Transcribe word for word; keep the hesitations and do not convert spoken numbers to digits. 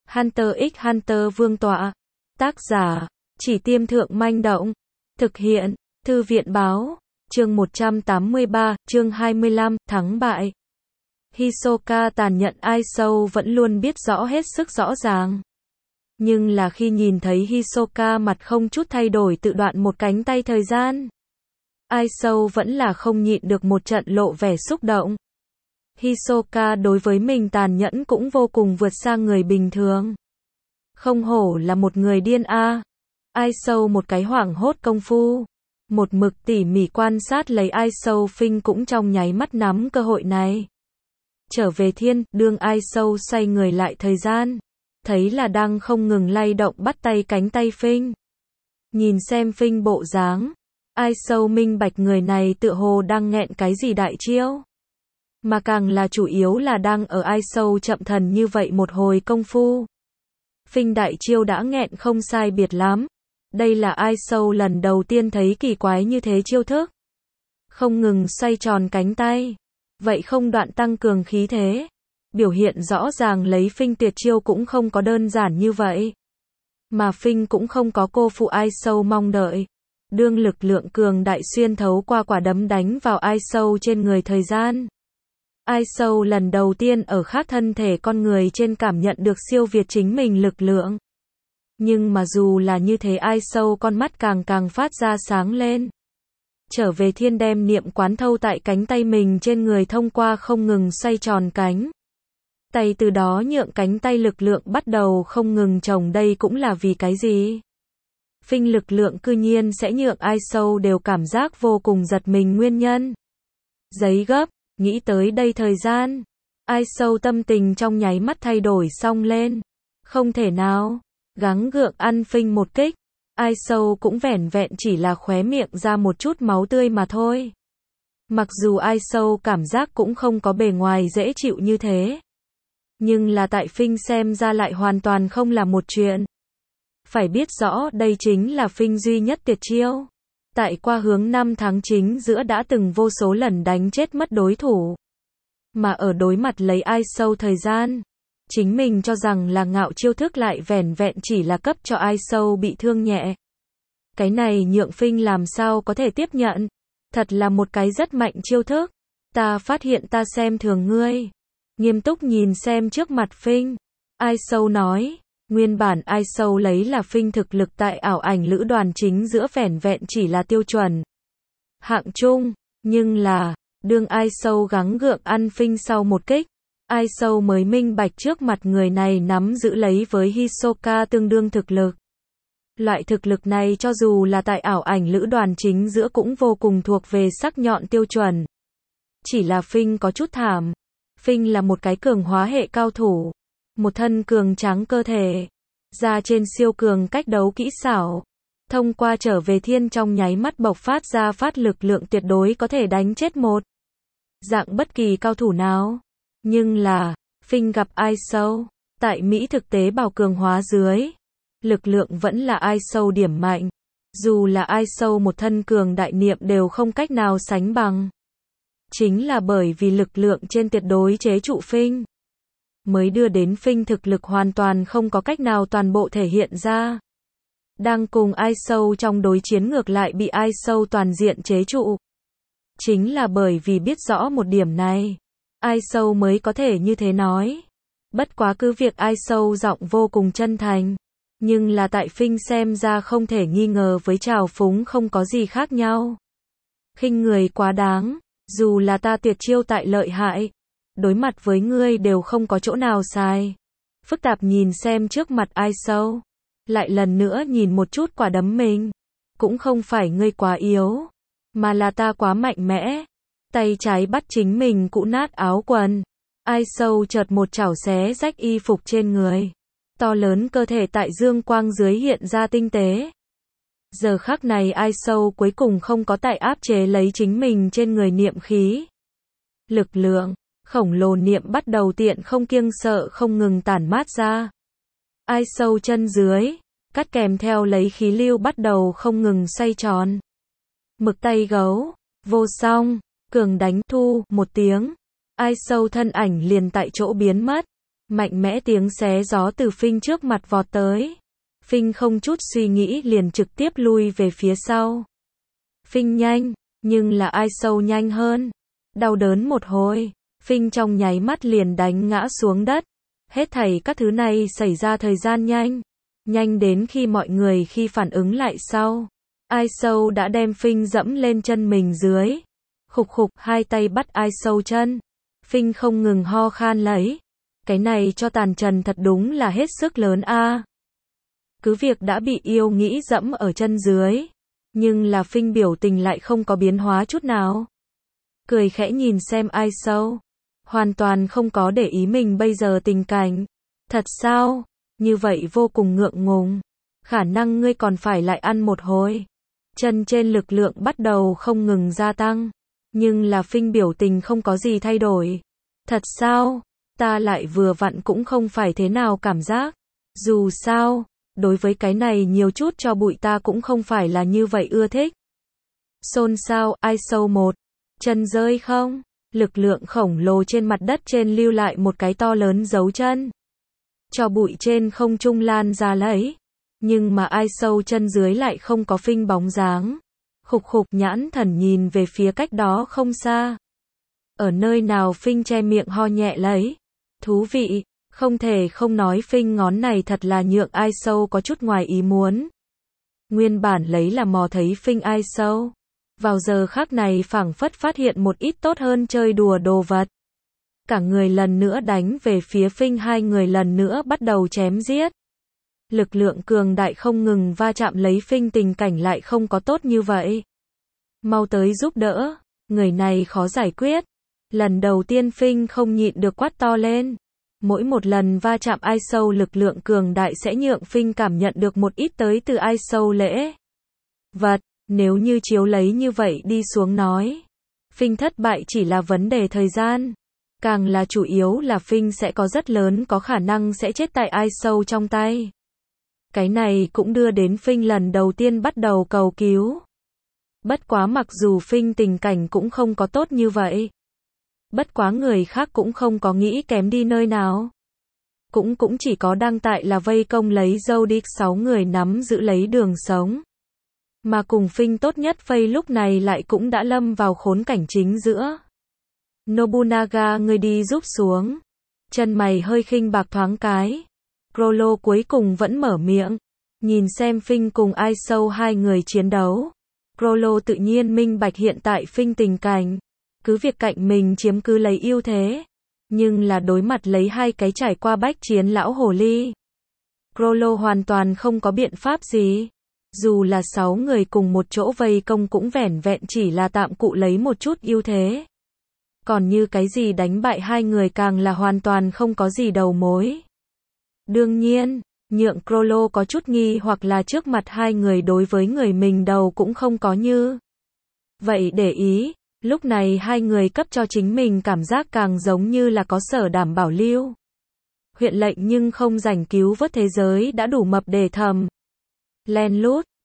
Hunter x Hunter Vương tọa. Tác giả, Chỉ Tiêm Thượng Manh Động. Thực hiện, Thư viện Báo. Chương một trăm tám mươi ba, chương hai mươi lăm, thắng bại. Hisoka tàn nhẫn ai sâu vẫn luôn biết rõ hết sức rõ ràng. Nhưng là khi nhìn thấy Hisoka mặt không chút thay đổi tự đoạn một cánh tay thời gian, ai sâu vẫn là không nhịn được một trận lộ vẻ xúc động. Hisoka đối với mình tàn nhẫn cũng vô cùng vượt xa người bình thường. Không hổ là một người điên a. Ai sâu một cái hoảng hốt công phu, một mực tỉ mỉ quan sát lấy ai sâu phinh cũng trong nháy mắt nắm cơ hội này. Trở về thiên, đương ai sâu xoay người lại thời gian, thấy là đang không ngừng lay động bắt tay cánh tay phinh. Nhìn xem phinh bộ dáng, ai sâu minh bạch người này tựa hồ đang nghẹn cái gì đại chiêu. Mà càng là chủ yếu là đang ở ai sâu chậm thần như vậy một hồi công phu. Phinh đại chiêu đã nghẹn không sai biệt lắm. Đây là ai sâu lần đầu tiên thấy kỳ quái như thế chiêu thức. Không ngừng xoay tròn cánh tay. Vậy không đoạn tăng cường khí thế. Biểu hiện rõ ràng lấy phinh tuyệt chiêu cũng không có đơn giản như vậy. Mà phinh cũng không có cô phụ ai sâu mong đợi. Đương lực lượng cường đại xuyên thấu qua quả đấm đánh vào ai sâu trên người thời gian. Ai sâu lần đầu tiên ở khác thân thể con người trên cảm nhận được siêu việt chính mình lực lượng. Nhưng mà dù là như thế ai sâu con mắt càng càng phát ra sáng lên. Trở về thiên đem niệm quán thâu tại cánh tay mình trên người thông qua không ngừng xoay tròn cánh tay, từ đó nhượng cánh tay lực lượng bắt đầu không ngừng trồng. Đây cũng là vì cái gì? Phinh lực lượng cư nhiên sẽ nhượng ai sâu đều cảm giác vô cùng giật mình nguyên nhân. Giấy gấp, nghĩ tới đây thời gian, ai sâu tâm tình trong nháy mắt thay đổi xong lên. Không thể nào, gắng gượng ăn phinh một kích, ai sâu cũng vẻn vẹn chỉ là khóe miệng ra một chút máu tươi mà thôi. Mặc dù ai sâu cảm giác cũng không có bề ngoài dễ chịu như thế, nhưng là tại phinh xem ra lại hoàn toàn không là một chuyện. Phải biết rõ đây chính là phinh duy nhất tuyệt chiêu. Tại qua hướng năm tháng chính giữa đã từng vô số lần đánh chết mất đối thủ. Mà ở đối mặt lấy ai sâu thời gian, chính mình cho rằng là ngạo chiêu thức lại vẻn vẹn chỉ là cấp cho ai sâu bị thương nhẹ. Cái này nhượng phinh làm sao có thể tiếp nhận. Thật là một cái rất mạnh chiêu thức. Ta phát hiện ta xem thường ngươi. Nghiêm túc nhìn xem trước mặt phinh, ai sâu nói. Nguyên bản ai sâu lấy là phinh thực lực tại ảo ảnh lữ đoàn chính giữa vẻn vẹn chỉ là tiêu chuẩn hạng trung, nhưng là đương ai sâu gắng gượng ăn phinh sau một kích, ai sâu mới minh bạch trước mặt người này nắm giữ lấy với Hisoka tương đương thực lực. Loại thực lực này cho dù là tại ảo ảnh lữ đoàn chính giữa cũng vô cùng thuộc về sắc nhọn tiêu chuẩn. Chỉ là phinh có chút thảm. Phinh là một cái cường hóa hệ cao thủ. Một thân cường tráng cơ thể, ra trên siêu cường cách đấu kỹ xảo, thông qua trở về thiên trong nháy mắt bộc phát ra phát lực lượng tuyệt đối có thể đánh chết một dạng bất kỳ cao thủ nào. Nhưng là, phinh gặp ai sâu, tại Mỹ thực tế bào cường hóa dưới, lực lượng vẫn là ai sâu điểm mạnh. Dù là ai sâu một thân cường đại niệm đều không cách nào sánh bằng. Chính là bởi vì lực lượng trên tuyệt đối chế trụ phinh, mới đưa đến phinh thực lực hoàn toàn không có cách nào toàn bộ thể hiện ra. Đang cùng ai sâu trong đối chiến ngược lại bị ai sâu toàn diện chế trụ. Chính là bởi vì biết rõ một điểm này, ai sâu mới có thể như thế nói. Bất quá cứ việc ai sâu giọng vô cùng chân thành, nhưng là tại phinh xem ra không thể nghi ngờ với trào phúng không có gì khác nhau. Khinh người quá đáng, dù là ta tuyệt chiêu tại lợi hại, đối mặt với ngươi đều không có chỗ nào sai. Phức tạp nhìn xem trước mặt ai sâu, lại lần nữa nhìn một chút quả đấm mình. Cũng không phải ngươi quá yếu, mà là ta quá mạnh mẽ. Tay trái bắt chính mình cũ nát áo quần. Ai sâu chợt một chảo xé rách y phục trên người. To lớn cơ thể tại dương quang dưới hiện ra tinh tế. Giờ khắc này ai sâu cuối cùng không có tại áp chế lấy chính mình trên người niệm khí. Lực lượng khổng lồ niệm bắt đầu tiện không kiêng sợ không ngừng tản mát ra. Ai sâu chân dưới, cắt kèm theo lấy khí lưu bắt đầu không ngừng xoay tròn. Mực tay gấu, vô song, cường đánh thu, một tiếng. Ai sâu thân ảnh liền tại chỗ biến mất. Mạnh mẽ tiếng xé gió từ Phinh trước mặt vọt tới. Phinh không chút suy nghĩ liền trực tiếp lui về phía sau. Phinh nhanh, nhưng là ai sâu nhanh hơn. Đau đớn một hồi, Phinh trong nháy mắt liền đánh ngã xuống đất. Hết thảy các thứ này xảy ra thời gian nhanh. Nhanh đến khi mọi người khi phản ứng lại sau. Ai sâu đã đem Phinh dẫm lên chân mình dưới. Khục khục hai tay bắt ai sâu chân. Phinh không ngừng ho khan lấy. Cái này cho tàn trần thật đúng là hết sức lớn a. Cứ việc đã bị yêu nghĩ dẫm ở chân dưới. Nhưng là Phinh biểu tình lại không có biến hóa chút nào. Cười khẽ nhìn xem ai sâu. Hoàn toàn không có để ý mình bây giờ tình cảnh. Thật sao? Như vậy vô cùng ngượng ngùng. Khả năng ngươi còn phải lại ăn một hồi. Chân trên lực lượng bắt đầu không ngừng gia tăng. Nhưng là Phinh biểu tình không có gì thay đổi. Thật sao? Ta lại vừa vặn cũng không phải thế nào cảm giác. Dù sao, đối với cái này nhiều chút cho bụi ta cũng không phải là như vậy ưa thích. Xôn xao, ai sâu một. Chân rơi không? Lực lượng khổng lồ trên mặt đất trên lưu lại một cái to lớn dấu chân. Cho bụi trên không trung lan ra lấy. Nhưng mà ai sâu chân dưới lại không có Phinh bóng dáng. Khục khục nhãn thần nhìn về phía cách đó không xa. Ở nơi nào Phinh che miệng ho nhẹ lấy. Thú vị, không thể không nói Phinh ngón này thật là nhượng ai sâu có chút ngoài ý muốn. Nguyên bản lấy là mò thấy Phinh ai sâu. Vào giờ khắc này phảng phất phát hiện một ít tốt hơn chơi đùa đồ vật. Cả người lần nữa đánh về phía Phinh, hai người lần nữa bắt đầu chém giết. Lực lượng cường đại không ngừng va chạm lấy Phinh, tình cảnh lại không có tốt như vậy. Mau tới giúp đỡ, người này khó giải quyết. Lần đầu tiên Phinh không nhịn được quát to lên. Mỗi một lần va chạm ai sâu lực lượng cường đại sẽ nhượng Phinh cảm nhận được một ít tới từ ai sâu lễ vật. Nếu như chiếu lấy như vậy đi xuống nói, Phinh thất bại chỉ là vấn đề thời gian. Càng là chủ yếu là Phinh sẽ có rất lớn có khả năng sẽ chết tại ai sâu trong tay. Cái này cũng đưa đến Phinh lần đầu tiên bắt đầu cầu cứu. Bất quá mặc dù Phinh tình cảnh cũng không có tốt như vậy. Bất quá người khác cũng không có nghĩ kém đi nơi nào. Cũng cũng chỉ có đang tại là vây công lấy dâu đi sáu người nắm giữ lấy đường sống. Mà cùng Phinh tốt nhất vây lúc này lại cũng đã lâm vào khốn cảnh chính giữa. Nobunaga ngươi đi giúp xuống. Chân mày hơi khinh bạc thoáng cái. Chrollo cuối cùng vẫn mở miệng. Nhìn xem Phinh cùng ai sâu hai người chiến đấu. Chrollo tự nhiên minh bạch hiện tại Phinh tình cảnh. Cứ việc cạnh mình chiếm cứ lấy ưu thế. Nhưng là đối mặt lấy hai cái trải qua bách chiến lão hồ ly. Chrollo hoàn toàn không có biện pháp gì. Dù là sáu người cùng một chỗ vây công cũng vẻn vẹn chỉ là tạm cụ lấy một chút ưu thế. Còn như cái gì đánh bại hai người càng là hoàn toàn không có gì đầu mối. Đương nhiên, nhượng Chrollo có chút nghi hoặc là trước mặt hai người đối với người mình đầu cũng không có như. Vậy để ý, lúc này hai người cấp cho chính mình cảm giác càng giống như là có sở đảm bảo lưu. Huyện lệnh nhưng không rảnh cứu vớt thế giới đã đủ mập để thầm. Len lút,